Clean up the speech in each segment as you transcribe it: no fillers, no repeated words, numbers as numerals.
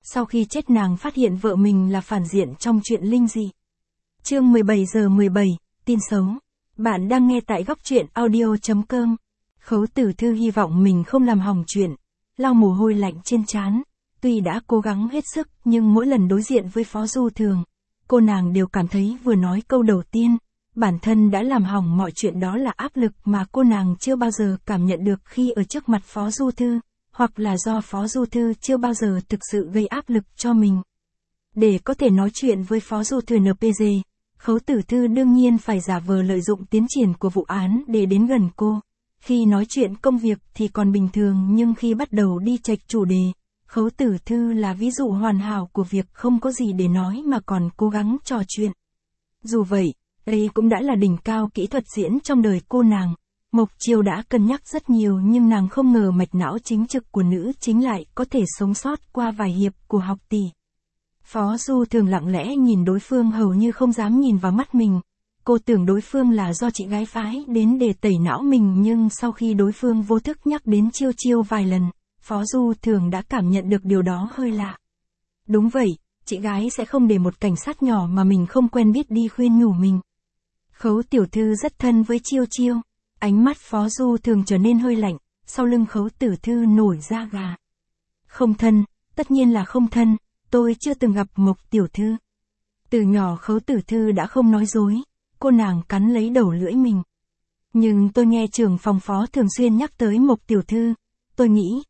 sau khi chết nàng phát hiện vợ mình là phản diện trong chuyện linh dị. Chương 17:17, tin xấu. Bạn đang nghe tại góc truyện audio.com. Khấu Tử Thư hy vọng mình không làm hỏng chuyện, lau mồ hôi lạnh trên trán. Tuy đã cố gắng hết sức nhưng mỗi lần đối diện với Phó Du Thường, cô nàng đều cảm thấy vừa nói câu đầu tiên, bản thân đã làm hỏng mọi chuyện, đó là áp lực mà cô nàng chưa bao giờ cảm nhận được khi ở trước mặt Phó Du Thư, hoặc là do Phó Du Thư chưa bao giờ thực sự gây áp lực cho mình. Để có thể nói chuyện với Phó Du Thư NPG, Khấu Tử Thư đương nhiên phải giả vờ lợi dụng tiến triển của vụ án để đến gần cô. Khi nói chuyện công việc thì còn bình thường, nhưng khi bắt đầu đi chệch chủ đề, Khấu Tử Thư là ví dụ hoàn hảo của việc không có gì để nói mà còn cố gắng trò chuyện. Dù vậy, đây cũng đã là đỉnh cao kỹ thuật diễn trong đời cô nàng. Mộc Chiêu đã cân nhắc rất nhiều nhưng nàng không ngờ mạch não chính trực của nữ chính lại có thể sống sót qua vài hiệp của học tỷ. Phó Du Thường lặng lẽ nhìn đối phương, hầu như không dám nhìn vào mắt mình. Cô tưởng đối phương là do chị gái phái đến để tẩy não mình, nhưng sau khi đối phương vô thức nhắc đến Chiêu Chiêu vài lần, Phó Du Thường đã cảm nhận được điều đó hơi lạ. Đúng vậy, chị gái sẽ không để một cảnh sát nhỏ mà mình không quen biết đi khuyên nhủ mình. Khấu tiểu thư rất thân với Chiêu Chiêu. Ánh mắt Phó Du Thường trở nên hơi lạnh, sau lưng Khấu Tử Thư nổi da gà. Không thân, tất nhiên là không thân, tôi chưa từng gặp Mộc tiểu thư. Từ nhỏ Khấu Tử Thư đã không nói dối, cô nàng cắn lấy đầu lưỡi mình. Nhưng tôi nghe trưởng phòng Phó thường xuyên nhắc tới Mộc tiểu thư, tôi nghĩ,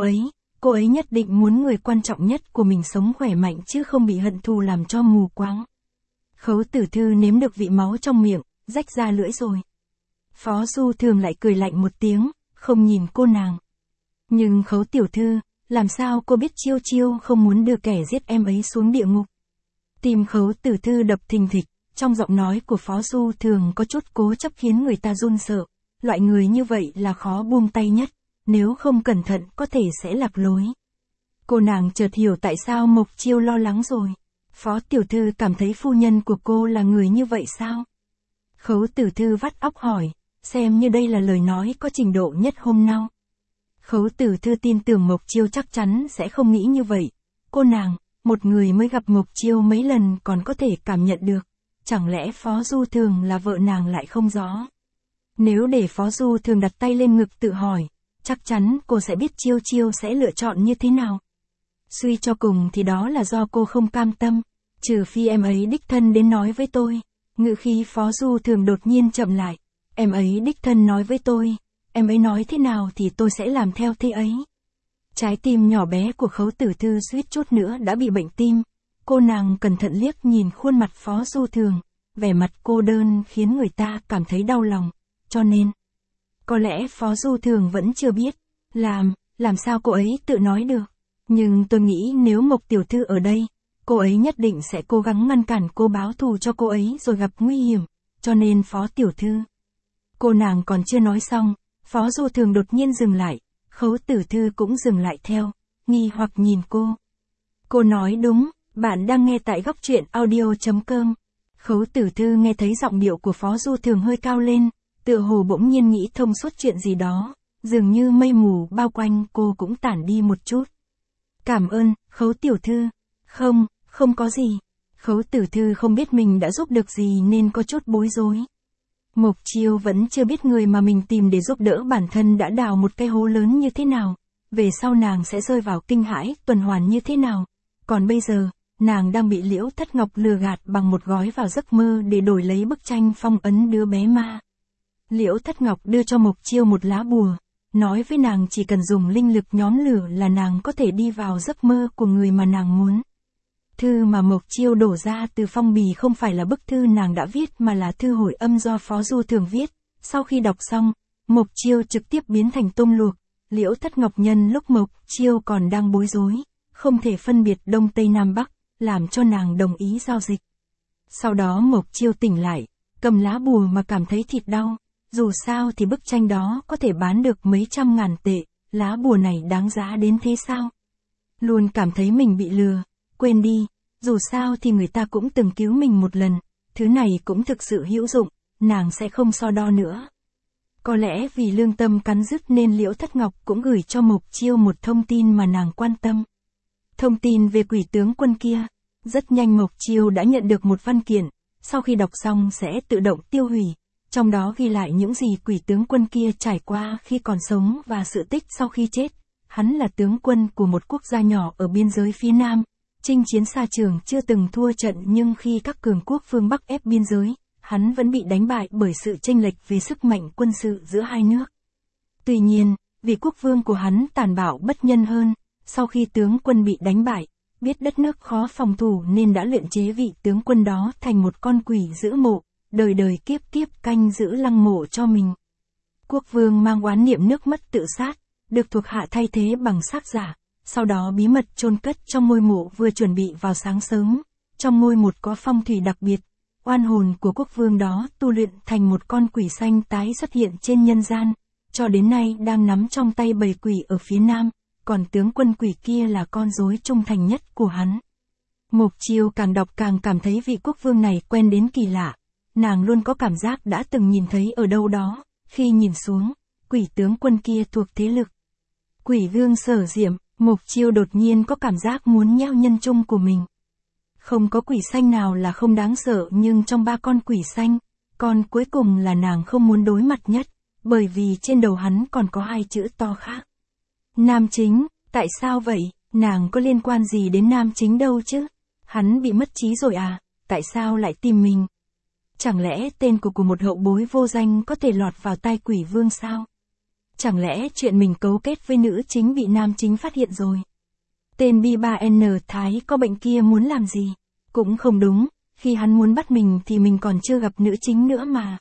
cô ấy nhất định muốn người quan trọng nhất của mình sống khỏe mạnh chứ không bị hận thù làm cho mù quáng. Khấu Tử Thư nếm được vị máu trong miệng, rách ra lưỡi rồi. Phó Du Thường lại cười lạnh một tiếng, không nhìn cô nàng. Nhưng Khấu tiểu thư, làm sao cô biết Chiêu Chiêu không muốn đưa kẻ giết em ấy xuống địa ngục? Tim Khấu Tử Thư đập thình thịch, trong giọng nói của Phó Du Thường có chút cố chấp khiến người ta run sợ. Loại người như vậy là khó buông tay nhất, nếu không cẩn thận có thể sẽ lạc lối. Cô nàng chợt hiểu tại sao Mộc Chiêu lo lắng rồi. Phó tiểu thư cảm thấy phu nhân của cô là người như vậy sao? Khấu Tử Thư vắt óc hỏi, xem như đây là lời nói có trình độ nhất hôm nào. Khấu Tử Thư tin tưởng Mộc Chiêu chắc chắn sẽ không nghĩ như vậy. Cô nàng, một người mới gặp Mộc Chiêu mấy lần còn có thể cảm nhận được. Chẳng lẽ Phó Du Thường là vợ nàng lại không rõ? Nếu để Phó Du Thường đặt tay lên ngực tự hỏi, chắc chắn cô sẽ biết Chiêu Chiêu sẽ lựa chọn như thế nào. Suy cho cùng thì đó là do cô không cam tâm, trừ phi em ấy đích thân đến nói với tôi. Ngữ khí Phó Du Thường đột nhiên chậm lại. Em ấy đích thân nói với tôi, em ấy nói thế nào thì tôi sẽ làm theo thế ấy. Trái tim nhỏ bé của Khấu Tử Thư suýt chút nữa đã bị bệnh tim. Cô nàng cẩn thận liếc nhìn khuôn mặt Phó Du Thường, vẻ mặt cô đơn khiến người ta cảm thấy đau lòng, cho nên, có lẽ Phó Du Thường vẫn chưa biết, làm sao cô ấy tự nói được. Nhưng tôi nghĩ nếu Mộc tiểu thư ở đây, cô ấy nhất định sẽ cố gắng ngăn cản cô báo thù cho cô ấy rồi gặp nguy hiểm, cho nên Phó tiểu thư. Cô nàng còn chưa nói xong, Phó Du Thường đột nhiên dừng lại, Khấu Tử Thư cũng dừng lại theo, nghi hoặc nhìn cô. Cô nói đúng, bạn đang nghe tại góc truyện audio.com. Khấu Tử Thư nghe thấy giọng điệu của Phó Du Thường hơi cao lên, tựa hồ bỗng nhiên nghĩ thông suốt chuyện gì đó, dường như mây mù bao quanh cô cũng tản đi một chút. Cảm ơn, Khấu tiểu thư. Không có gì. Khấu Tử Thư không biết mình đã giúp được gì nên có chút bối rối. Mộc Chiêu vẫn chưa biết người mà mình tìm để giúp đỡ bản thân đã đào một cái hố lớn như thế nào, về sau nàng sẽ rơi vào kinh hãi, tuần hoàn như thế nào. Còn bây giờ, nàng đang bị Liễu Thất Ngọc lừa gạt bằng một gói vào giấc mơ để đổi lấy bức tranh phong ấn đứa bé ma. Liễu Thất Ngọc đưa cho Mộc Chiêu một lá bùa, nói với nàng chỉ cần dùng linh lực nhóm lửa là nàng có thể đi vào giấc mơ của người mà nàng muốn. Thư mà Mộc Chiêu đổ ra từ phong bì không phải là bức thư nàng đã viết mà là thư hồi âm do Phó Du Thường viết. Sau khi đọc xong, Mộc Chiêu trực tiếp biến thành tôm luộc. Liễu Thất Ngọc nhân lúc Mộc Chiêu còn đang bối rối, không thể phân biệt Đông Tây Nam Bắc, làm cho nàng đồng ý giao dịch. Sau đó Mộc Chiêu tỉnh lại, cầm lá bùa mà cảm thấy thịt đau. Dù sao thì bức tranh đó có thể bán được mấy trăm ngàn tệ, lá bùa này đáng giá đến thế sao? Luôn cảm thấy mình bị lừa. Quên đi, dù sao thì người ta cũng từng cứu mình một lần, thứ này cũng thực sự hữu dụng, nàng sẽ không so đo nữa. Có lẽ vì lương tâm cắn rứt nên Liễu Thất Ngọc cũng gửi cho Mộc Chiêu một thông tin mà nàng quan tâm. Thông tin về quỷ tướng quân kia. Rất nhanh Mộc Chiêu đã nhận được một văn kiện, sau khi đọc xong sẽ tự động tiêu hủy. Trong đó ghi lại những gì quỷ tướng quân kia trải qua khi còn sống và sự tích sau khi chết. Hắn là tướng quân của một quốc gia nhỏ ở biên giới phía Nam, chinh chiến xa trường chưa từng thua trận, nhưng khi các cường quốc phương Bắc ép biên giới, hắn vẫn bị đánh bại bởi sự chênh lệch về sức mạnh quân sự giữa hai nước. Tuy nhiên, vị quốc vương của hắn tàn bạo bất nhân hơn, sau khi tướng quân bị đánh bại, biết đất nước khó phòng thủ nên đã luyện chế vị tướng quân đó thành một con quỷ giữ mộ, đời đời kiếp kiếp canh giữ lăng mộ cho mình. Quốc vương mang oán niệm nước mất tự sát, được thuộc hạ thay thế bằng xác giả, sau đó bí mật chôn cất trong ngôi mộ vừa chuẩn bị vào sáng sớm. Trong ngôi mộ có phong thủy đặc biệt, oan hồn của quốc vương đó tu luyện thành một con quỷ xanh tái xuất hiện trên nhân gian, cho đến nay đang nắm trong tay bầy quỷ ở phía Nam, còn tướng quân quỷ kia là con rối trung thành nhất của hắn. Mộc Chiêu càng đọc càng cảm thấy vị quốc vương này quen đến kỳ lạ, nàng luôn có cảm giác đã từng nhìn thấy ở đâu đó. Khi nhìn xuống, quỷ tướng quân kia thuộc thế lực Quỷ Vương Sở Diệm. Mộc Chiêu đột nhiên có cảm giác muốn nheo nhân trung của mình. Không có quỷ xanh nào là không đáng sợ, nhưng trong 3 con quỷ xanh, con cuối cùng là nàng không muốn đối mặt nhất, bởi vì trên đầu hắn còn có 2 chữ to khác. Nam Chính. Tại sao vậy? Nàng có liên quan gì đến Nam Chính đâu chứ? Hắn bị mất trí rồi à? Tại sao lại tìm mình? Chẳng lẽ tên của một hậu bối vô danh có thể lọt vào tai quỷ vương sao? Chẳng lẽ chuyện mình cấu kết với nữ chính bị nam chính phát hiện rồi? Tên B3N Thái có bệnh kia muốn làm gì? Cũng không đúng, khi hắn muốn bắt mình thì mình còn chưa gặp nữ chính nữa mà.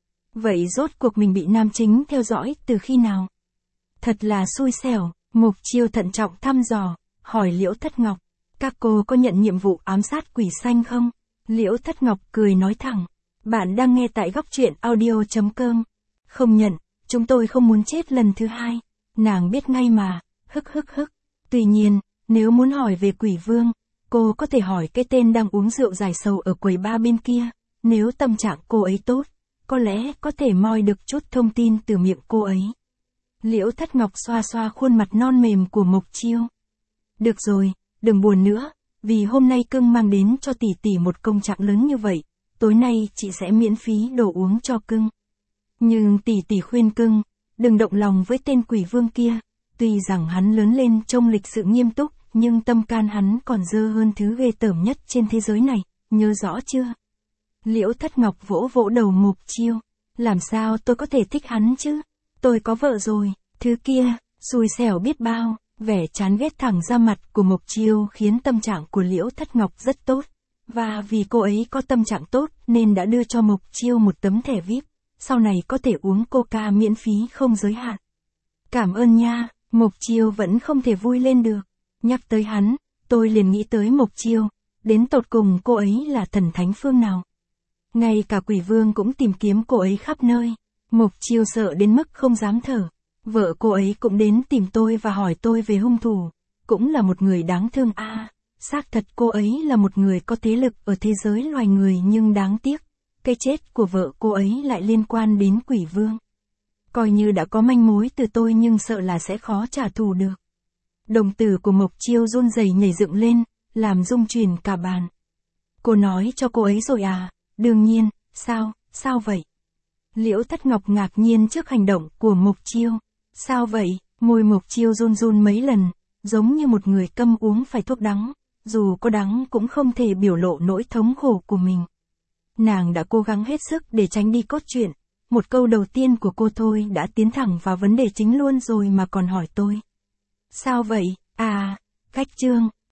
Vậy rốt cuộc mình bị nam chính theo dõi từ khi nào? Thật là xui xẻo. Mộc Chiêu thận trọng thăm dò, hỏi Liễu Thất Ngọc, các cô có nhận nhiệm vụ ám sát quỷ xanh không? Liễu Thất Ngọc cười nói thẳng, bạn đang nghe tại góc truyện audio.com. Không nhận, chúng tôi không muốn chết lần thứ 2. Nàng biết ngay mà, hức. Tuy nhiên, nếu muốn hỏi về quỷ vương, cô có thể hỏi cái tên đang uống rượu giải sầu ở quầy bar bên kia. Nếu tâm trạng cô ấy tốt, có lẽ có thể moi được chút thông tin từ miệng cô ấy. Liễu Thất Ngọc xoa xoa khuôn mặt non mềm của Mộc Chiêu. Được rồi, đừng buồn nữa, vì hôm nay cưng mang đến cho tỷ tỷ một công trạng lớn như vậy, tối nay chị sẽ miễn phí đồ uống cho cưng. Nhưng tỷ tỷ khuyên cưng, đừng động lòng với tên quỷ vương kia, tuy rằng hắn lớn lên trông lịch sự nghiêm túc, nhưng tâm can hắn còn dơ hơn thứ ghê tởm nhất trên thế giới này, nhớ rõ chưa? Liễu Thất Ngọc vỗ vỗ đầu Mộc Chiêu, làm sao tôi có thể thích hắn chứ? Tôi có vợ rồi, thứ kia, xui xẻo biết bao. Vẻ chán ghét thẳng ra mặt của Mộc Chiêu khiến tâm trạng của Liễu Thất Ngọc rất tốt. Và vì cô ấy có tâm trạng tốt nên đã đưa cho Mộc Chiêu một tấm thẻ VIP, sau này có thể uống coca miễn phí không giới hạn. Cảm ơn nha. Mộc Chiêu vẫn không thể vui lên được. Nhắc tới hắn, tôi liền nghĩ tới Mộc Chiêu, đến tột cùng cô ấy là thần thánh phương nào. Ngay cả quỷ vương cũng tìm kiếm cô ấy khắp nơi. Mộc Chiêu sợ đến mức không dám thở. Vợ cô ấy cũng đến tìm tôi và hỏi tôi về hung thủ. Cũng là một người đáng thương a. Xác thật cô ấy là một người có thế lực ở thế giới loài người, nhưng đáng tiếc, cái chết của vợ cô ấy lại liên quan đến quỷ vương. Coi như đã có manh mối từ tôi nhưng sợ là sẽ khó trả thù được. Đồng tử của Mộc Chiêu run rẩy nhảy dựng lên, làm rung chuyển cả bàn. Cô nói cho cô ấy rồi à? Đương nhiên, sao vậy? Liễu Thất Ngọc ngạc nhiên trước hành động của Mộc Chiêu. Sao vậy? Môi Mộc Chiêu run run mấy lần, giống như một người câm uống phải thuốc đắng, dù có đắng cũng không thể biểu lộ nỗi thống khổ của mình. Nàng đã cố gắng hết sức để tránh đi cốt truyện, một câu đầu tiên của cô thôi đã tiến thẳng vào vấn đề chính luôn rồi mà còn hỏi tôi. Sao vậy? À, cách chương,